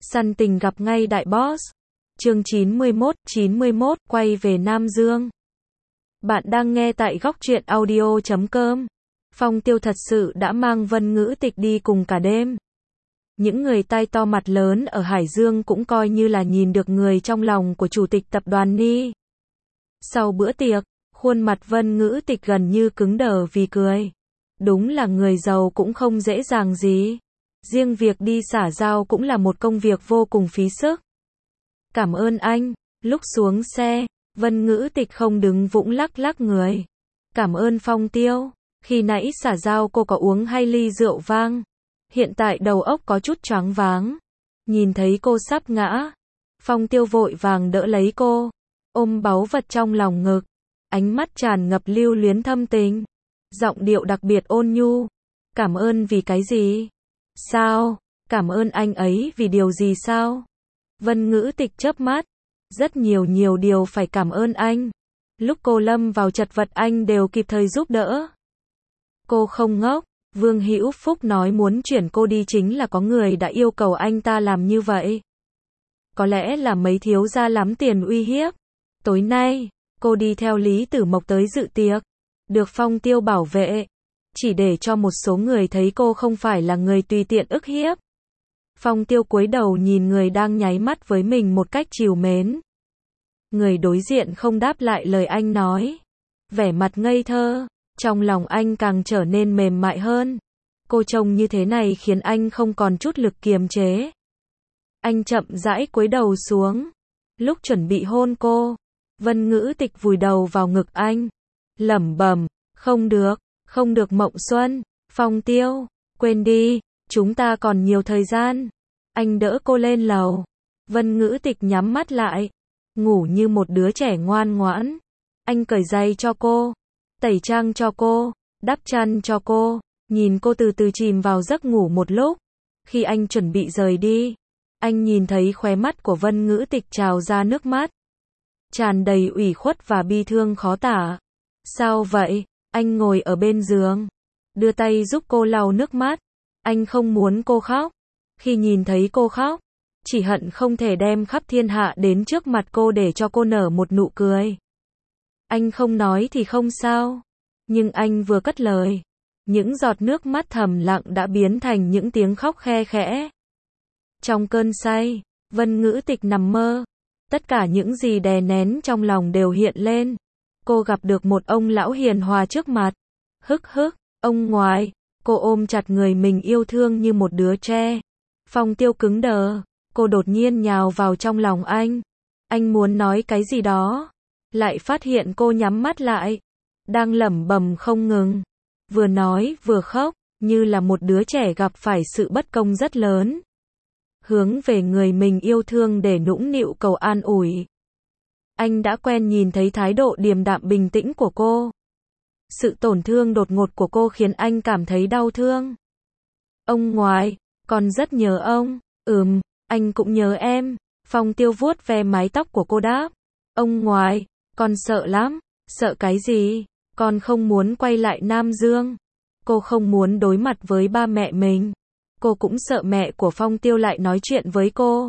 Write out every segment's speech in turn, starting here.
Săn tình gặp ngay đại boss. Chương 91, quay về Nam Dương. Bạn đang nghe tại góc truyện audio.com. Phong Tiêu thật sự đã mang Vân Ngữ Tịch đi cùng cả đêm. Những người tai to mặt lớn ở Hải Dương cũng coi như là nhìn được người trong lòng của chủ tịch tập đoàn Ni. Sau bữa tiệc, khuôn mặt Vân Ngữ Tịch gần như cứng đờ vì cười. Đúng là người giàu cũng không dễ dàng gì. Riêng việc đi xã giao cũng là một công việc vô cùng phí sức. Cảm ơn anh. Lúc xuống xe, Vân Ngữ Tịch không đứng vững lắc lắc người. Cảm ơn Phong Tiêu. Khi nãy xã giao cô có uống 2 ly rượu vang. Hiện tại đầu óc có chút choáng váng. Nhìn thấy cô sắp ngã, Phong Tiêu vội vàng đỡ lấy cô, ôm báu vật trong lòng ngực. Ánh mắt tràn ngập lưu luyến thâm tình. Giọng điệu đặc biệt ôn nhu. Cảm ơn vì cái gì? Sao? Cảm ơn anh ấy vì điều gì sao? Vân Ngữ Tịch chớp mắt. Rất nhiều điều phải cảm ơn anh. Lúc cô lâm vào chật vật anh đều kịp thời giúp đỡ. Cô không ngốc. Vương Hữu Phúc nói muốn chuyển cô đi chính là có người đã yêu cầu anh ta làm như vậy. Có lẽ là mấy thiếu gia lắm tiền uy hiếp. Tối nay, cô đi theo Lý Tử Mộc tới dự tiệc. Được Phong Tiêu bảo vệ. Chỉ để cho một số người thấy cô không phải là người tùy tiện ức hiếp. Phong Tiêu cúi đầu nhìn người đang nháy mắt với mình một cách trìu mến. Người đối diện không đáp lại lời anh nói. Vẻ mặt ngây thơ, trong lòng anh càng trở nên mềm mại hơn. Cô trông như thế này khiến anh không còn chút lực kiềm chế. Anh chậm rãi cúi đầu xuống. Lúc chuẩn bị hôn cô, Vân Ngữ Tịch vùi đầu vào ngực anh. Lẩm bẩm, không được Mộng Xuân, Phong Tiêu, quên đi, chúng ta còn nhiều thời gian. Anh đỡ cô lên lầu. Vân Ngữ Tịch nhắm mắt lại, ngủ như một đứa trẻ ngoan ngoãn. Anh cởi giày cho cô, tẩy trang cho cô, đắp chăn cho cô, nhìn cô từ từ chìm vào giấc ngủ một lúc. Khi anh chuẩn bị rời đi, anh nhìn thấy khóe mắt của Vân Ngữ Tịch trào ra nước mắt, tràn đầy ủy khuất và bi thương khó tả. Sao vậy? Anh ngồi ở bên giường, đưa tay giúp cô lau nước mắt. Anh không muốn cô khóc. Khi nhìn thấy cô khóc, chỉ hận không thể đem khắp thiên hạ đến trước mặt cô để cho cô nở một nụ cười. Anh không nói thì không sao. Nhưng anh vừa cất lời, những giọt nước mắt thầm lặng đã biến thành những tiếng khóc khe khẽ. Trong cơn say, Vân Ngữ Tịch nằm mơ. Tất cả những gì đè nén trong lòng đều hiện lên. Cô gặp được một ông lão hiền hòa trước mặt. Ông ngoại. Cô ôm chặt người mình yêu thương như một đứa trẻ. Phong Tiêu cứng đờ. Cô đột nhiên nhào vào trong lòng anh. Anh muốn nói cái gì đó, lại phát hiện cô nhắm mắt lại, đang lẩm bẩm không ngừng. Vừa nói vừa khóc, như là một đứa trẻ gặp phải sự bất công rất lớn. Hướng về người mình yêu thương để nũng nịu cầu an ủi. Anh đã quen nhìn thấy thái độ điềm đạm bình tĩnh của cô. Sự tổn thương đột ngột của cô khiến anh cảm thấy đau thương. Ông ngoại, con rất nhớ ông. Anh cũng nhớ em. Phong Tiêu vuốt ve mái tóc của cô đáp. Ông ngoại, con sợ lắm. Sợ cái gì? Con không muốn quay lại Nam Dương. Cô không muốn đối mặt với ba mẹ mình. Cô cũng sợ mẹ của Phong Tiêu lại nói chuyện với cô.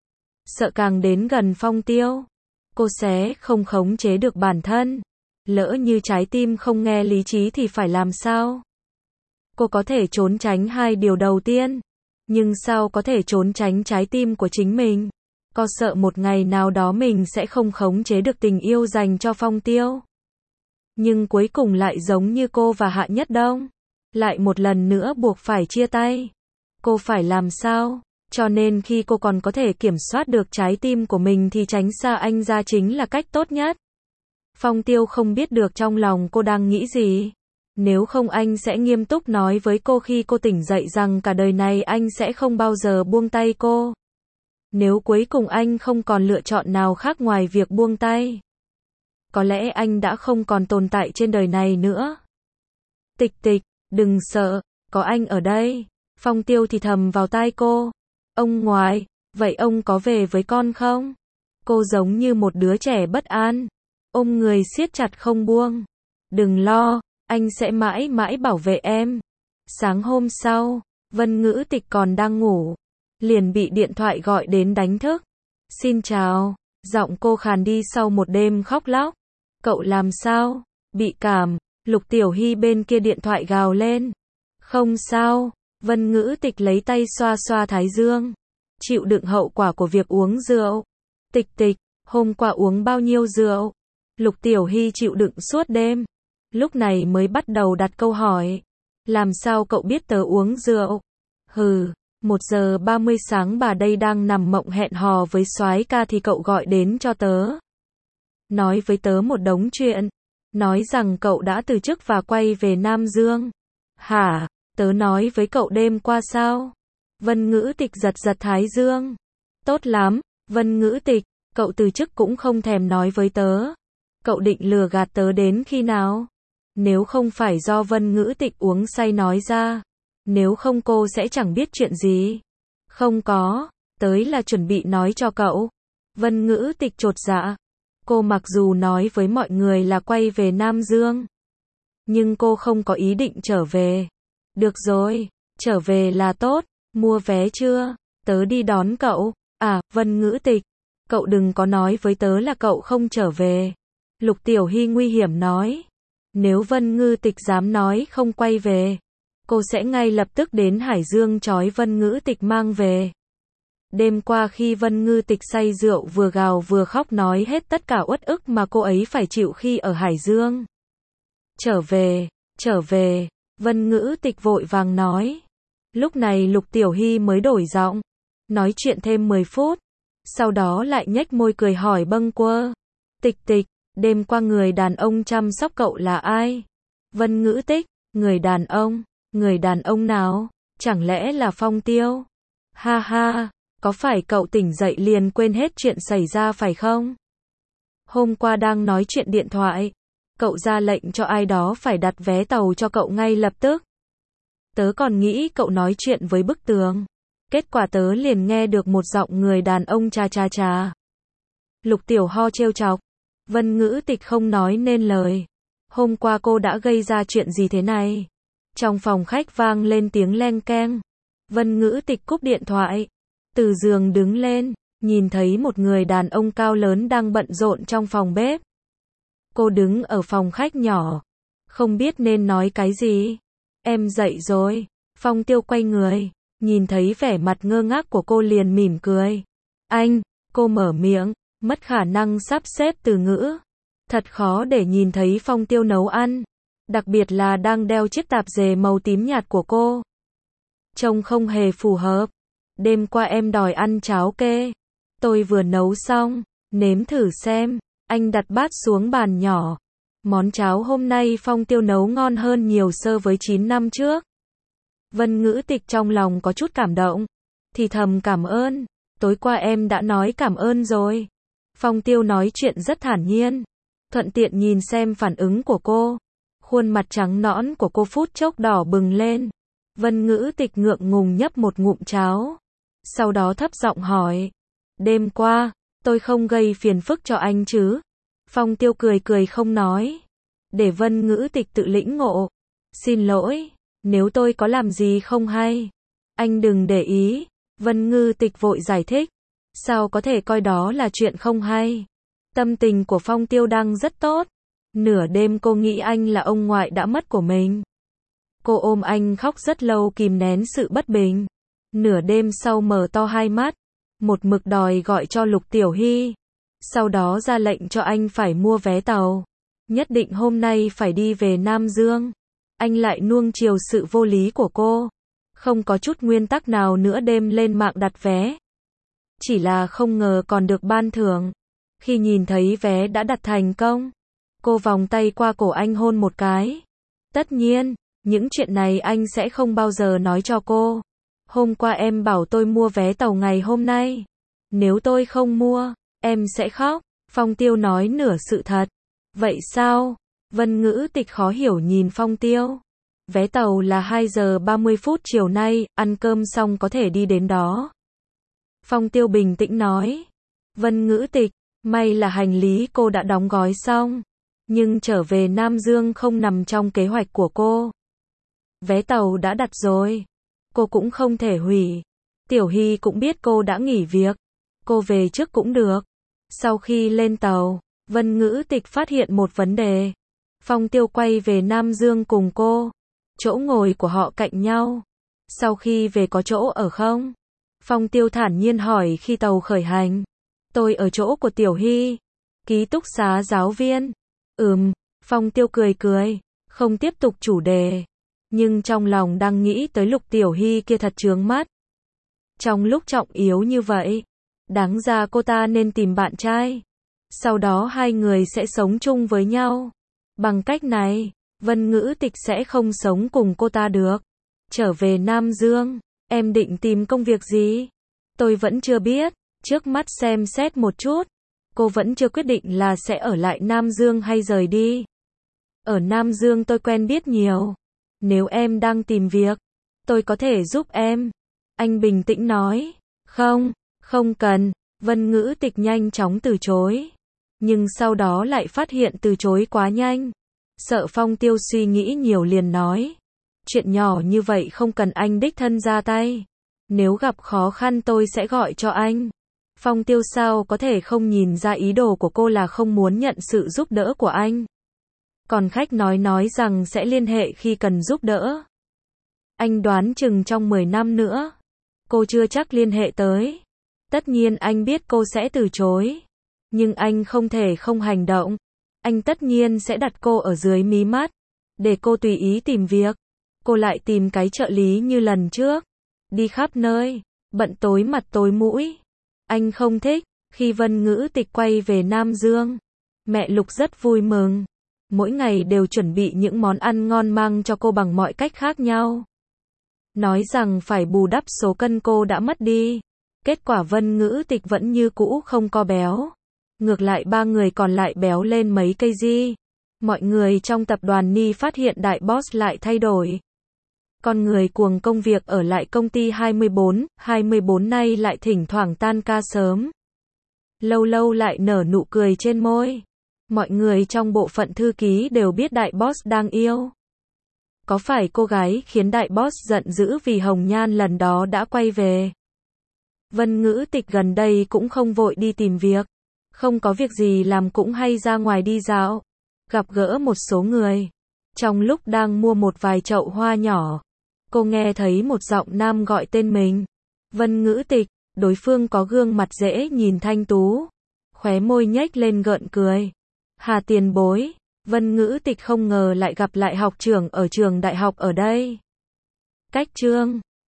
Sợ càng đến gần Phong Tiêu, cô sẽ không khống chế được bản thân. Lỡ như trái tim không nghe lý trí thì phải làm sao? Cô có thể trốn tránh hai điều đầu tiên, nhưng sao có thể trốn tránh trái tim của chính mình? Cô sợ một ngày nào đó mình sẽ không khống chế được tình yêu dành cho Phong Tiêu. Nhưng cuối cùng lại giống như cô và Hạ Nhất Đông, lại một lần nữa buộc phải chia tay. Cô phải làm sao? Cho nên khi cô còn có thể kiểm soát được trái tim của mình thì tránh xa anh ra chính là cách tốt nhất. Phong Tiêu không biết được trong lòng cô đang nghĩ gì. Nếu không anh sẽ nghiêm túc nói với cô khi cô tỉnh dậy rằng cả đời này anh sẽ không bao giờ buông tay cô. Nếu cuối cùng anh không còn lựa chọn nào khác ngoài việc buông tay, có lẽ anh đã không còn tồn tại trên đời này nữa. Tịch Tịch, đừng sợ, có anh ở đây. Phong Tiêu thì thầm vào tai cô. Ông ngoại, vậy ông có về với con không? Cô giống như một đứa trẻ bất an, ôm người siết chặt không buông. Đừng lo, anh sẽ mãi mãi bảo vệ em. Sáng hôm sau, Vân Ngữ Tịch còn đang ngủ. liền bị điện thoại gọi đến đánh thức. Xin chào, giọng cô khàn đi sau một đêm khóc lóc. Cậu làm sao? Bị cảm, Lục Tiểu Hy bên kia điện thoại gào lên. Không sao, Vân Ngữ Tịch lấy tay xoa xoa thái dương. Chịu đựng hậu quả của việc uống rượu. Tịch Tịch, hôm qua uống bao nhiêu rượu? Lục Tiểu Hy chịu đựng suốt đêm. Lúc này mới bắt đầu đặt câu hỏi. Làm sao cậu biết tớ uống rượu? Hừ, 1:30 sáng bà đây đang nằm mộng hẹn hò với soái ca thì cậu gọi đến cho tớ. Nói với tớ một đống chuyện. Nói rằng cậu đã từ chức và quay về Nam Dương. Hả? Tớ nói với cậu đêm qua sao? Vân Ngữ Tịch giật giật thái dương. Tốt lắm, Vân Ngữ Tịch, cậu từ chức cũng không thèm nói với tớ. Cậu định lừa gạt tớ đến khi nào? Nếu không phải do Vân Ngữ Tịch uống say nói ra. Nếu không cô sẽ chẳng biết chuyện gì. Không có, tới là chuẩn bị nói cho cậu. Vân Ngữ Tịch chột dạ. Cô mặc dù nói với mọi người là quay về Nam Dương. Nhưng cô không có ý định trở về. Được rồi, trở về là tốt. Mua vé chưa? Tớ đi đón cậu. À, Vân Ngữ Tịch, cậu đừng có nói với tớ là cậu không trở về. Lục Tiểu Hy nguy hiểm nói. Nếu Vân Ngữ Tịch dám nói không quay về, cô sẽ ngay lập tức đến Hải Dương trói Vân Ngữ Tịch mang về. Đêm qua khi Vân Ngữ Tịch say rượu vừa gào vừa khóc nói hết tất cả uất ức mà cô ấy phải chịu khi ở Hải Dương. Trở về, Vân Ngữ Tịch vội vàng nói. Lúc này Lục Tiểu Hy mới đổi giọng, nói chuyện thêm 10 phút, sau đó lại nhếch môi cười hỏi bâng quơ. Tịch Tịch, đêm qua người đàn ông chăm sóc cậu là ai? Vân Ngữ Tịch, người đàn ông nào? Chẳng lẽ là Phong Tiêu? Ha ha, có phải cậu tỉnh dậy liền quên hết chuyện xảy ra phải không? Hôm qua đang nói chuyện điện thoại, cậu ra lệnh cho ai đó phải đặt vé tàu cho cậu ngay lập tức. Tớ còn nghĩ cậu nói chuyện với bức tường. Kết quả tớ liền nghe được một giọng người đàn ông cha cha cha. Lục Tiểu Ho trêu chọc. Vân Ngữ Tịch không nói nên lời. Hôm qua cô đã gây ra chuyện gì thế này? Trong phòng khách vang lên tiếng leng keng. Vân Ngữ Tịch cúp điện thoại. Từ giường đứng lên, nhìn thấy một người đàn ông cao lớn đang bận rộn trong phòng bếp. Cô đứng ở phòng khách nhỏ, không biết nên nói cái gì. Em dậy rồi. Phong Tiêu quay người, nhìn thấy vẻ mặt ngơ ngác của cô liền mỉm cười. Anh, cô mở miệng, mất khả năng sắp xếp từ ngữ. Thật khó để nhìn thấy Phong Tiêu nấu ăn, đặc biệt là đang đeo chiếc tạp dề màu tím nhạt của cô. Trông không hề phù hợp. Đêm qua em đòi ăn cháo kê. Tôi vừa nấu xong, nếm thử xem. Anh đặt bát xuống bàn nhỏ. Món cháo hôm nay Phong Tiêu nấu ngon hơn nhiều so với 9 năm trước. Vân Ngữ Tịch trong lòng có chút cảm động. Thì thầm cảm ơn. Tối qua em đã nói cảm ơn rồi. Phong Tiêu nói chuyện rất thản nhiên. Thuận tiện nhìn xem phản ứng của cô. Khuôn mặt trắng nõn của cô phút chốc đỏ bừng lên. Vân Ngữ Tịch ngượng ngùng nhấp một ngụm cháo. Sau đó thấp giọng hỏi. Đêm qua, tôi không gây phiền phức cho anh chứ? Phong Tiêu cười cười không nói. Để Vân Ngữ Tịch tự lĩnh ngộ. Xin lỗi, nếu tôi có làm gì không hay. Anh đừng để ý. Vân Ngữ Tịch vội giải thích. Sao có thể coi đó là chuyện không hay? Tâm tình của Phong Tiêu đang rất tốt. Nửa đêm cô nghĩ anh là ông ngoại đã mất của mình. Cô ôm anh khóc rất lâu kìm nén sự bất bình. Nửa đêm sau mở to hai mắt. Một mực đòi gọi cho Lục Tiểu Hy. Sau đó ra lệnh cho anh phải mua vé tàu. Nhất định hôm nay phải đi về Nam Dương. Anh lại nuông chiều sự vô lý của cô. Không có chút nguyên tắc nào nữa đêm lên mạng đặt vé. Chỉ là không ngờ còn được ban thưởng. Khi nhìn thấy vé đã đặt thành công, cô vòng tay qua cổ anh hôn một cái. Tất nhiên, những chuyện này anh sẽ không bao giờ nói cho cô. Hôm qua em bảo tôi mua vé tàu ngày hôm nay. Nếu tôi không mua, em sẽ khóc. Phong Tiêu nói nửa sự thật. Vậy sao? Vân Ngữ Tịch khó hiểu nhìn Phong Tiêu. Vé tàu là 2:30 chiều nay, ăn cơm xong có thể đi đến đó. Phong Tiêu bình tĩnh nói. Vân Ngữ Tịch, may là hành lý cô đã đóng gói xong. Nhưng trở về Nam Dương không nằm trong kế hoạch của cô. Vé tàu đã đặt rồi. Cô cũng không thể hủy. Tiểu Hy cũng biết cô đã nghỉ việc. Cô về trước cũng được. Sau khi lên tàu, Vân Ngữ Tịch phát hiện một vấn đề. Phong Tiêu quay về Nam Dương cùng cô. Chỗ ngồi của họ cạnh nhau. Sau khi về có chỗ ở không? Phong Tiêu thản nhiên hỏi khi tàu khởi hành. Tôi ở chỗ của Tiểu Hy. Ký túc xá giáo viên. Phong Tiêu cười cười, không tiếp tục chủ đề. Nhưng trong lòng đang nghĩ tới Lục Tiểu Hy kia thật chướng mắt. Trong lúc trọng yếu như vậy, đáng ra cô ta nên tìm bạn trai. Sau đó hai người sẽ sống chung với nhau. Bằng cách này, Vân Ngữ Tịch sẽ không sống cùng cô ta được. Trở về Nam Dương, em định tìm công việc gì? Tôi vẫn chưa biết, trước mắt xem xét một chút. Cô vẫn chưa quyết định là sẽ ở lại Nam Dương hay rời đi. Ở Nam Dương tôi quen biết nhiều. Nếu em đang tìm việc, tôi có thể giúp em. Anh bình tĩnh nói. Không cần. Vân Ngữ Tịch nhanh chóng từ chối. Nhưng sau đó lại phát hiện từ chối quá nhanh. Sợ Phong Tiêu suy nghĩ nhiều liền nói. Chuyện nhỏ như vậy không cần anh đích thân ra tay. Nếu gặp khó khăn tôi sẽ gọi cho anh. Phong Tiêu sao có thể không nhìn ra ý đồ của cô là không muốn nhận sự giúp đỡ của anh. Còn khách nói rằng sẽ liên hệ khi cần giúp đỡ. Anh đoán chừng trong 10 năm nữa, cô chưa chắc liên hệ tới. Tất nhiên anh biết cô sẽ từ chối. Nhưng anh không thể không hành động. Anh tất nhiên sẽ đặt cô ở dưới mí mắt. Để cô tùy ý tìm việc. Cô lại tìm cái trợ lý như lần trước. Đi khắp nơi, bận tối mặt tối mũi. Anh không thích. Khi Vân Ngữ Tịch quay về Nam Dương, mẹ Lục rất vui mừng. Mỗi ngày đều chuẩn bị những món ăn ngon mang cho cô bằng mọi cách khác nhau. Nói rằng phải bù đắp số cân cô đã mất đi. Kết quả Vân Ngữ Tịch vẫn như cũ không co béo. Ngược lại ba người còn lại béo lên mấy kg. Mọi người trong tập đoàn Ni phát hiện đại boss lại thay đổi. Con người cuồng công việc ở lại công ty 24 nay lại thỉnh thoảng tan ca sớm. Lâu lâu lại nở nụ cười trên môi. Mọi người trong bộ phận thư ký đều biết đại boss đang yêu. Có phải cô gái khiến đại boss giận dữ vì Hồng Nhan lần đó đã quay về? Vân Ngữ Tịch gần đây cũng không vội đi tìm việc. Không có việc gì làm cũng hay ra ngoài đi dạo. Gặp gỡ một số người. Trong lúc đang mua một vài chậu hoa nhỏ, cô nghe thấy một giọng nam gọi tên mình. Vân Ngữ Tịch, đối phương có gương mặt dễ nhìn thanh tú. Khóe môi nhếch lên gợn cười. Hà tiền bối. Vân Ngữ Tịch không ngờ lại gặp lại học trưởng ở trường đại học ở đây. Cách chương